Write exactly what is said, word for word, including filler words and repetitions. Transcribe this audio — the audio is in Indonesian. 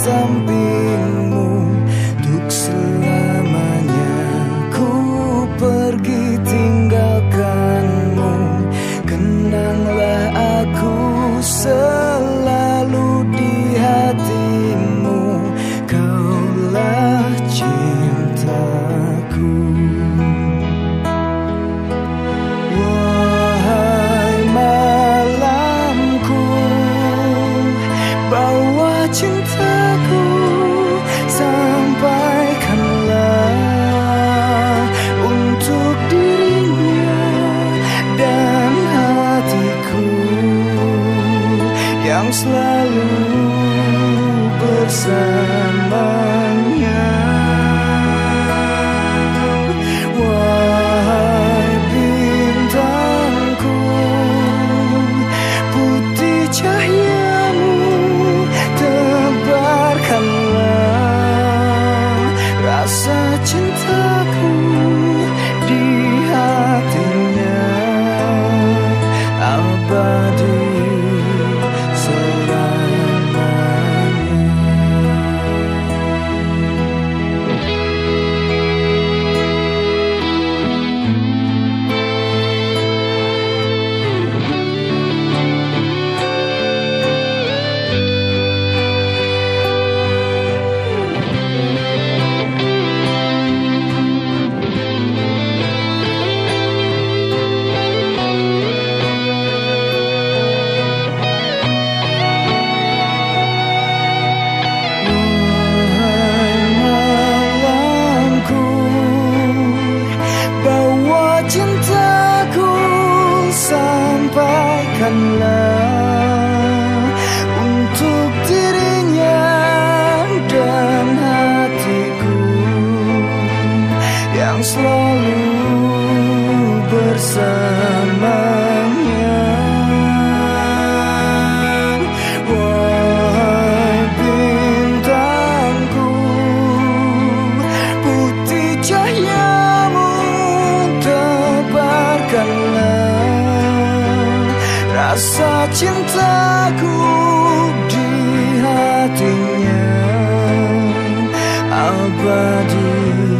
sampingmu untuk selamanya. Ku pergi tinggalkanmu, kenanglah aku selalu di hatimu. Kaulah cintaku. Wahai malamku, bawa cintaku, sampaikanlah untuk dirinya dan hatiku yang selalu bersamanya. Wahai bintangku, putih cahayamu, tebarkanlah rasa cintaku di hatinya, abadi cintaku, sampaikanlah untuk dirinya dan hatiku yang selalu bersamanya. Wahai bintangku, putih cahayamu, rasa cintaku di hatinya, abadi.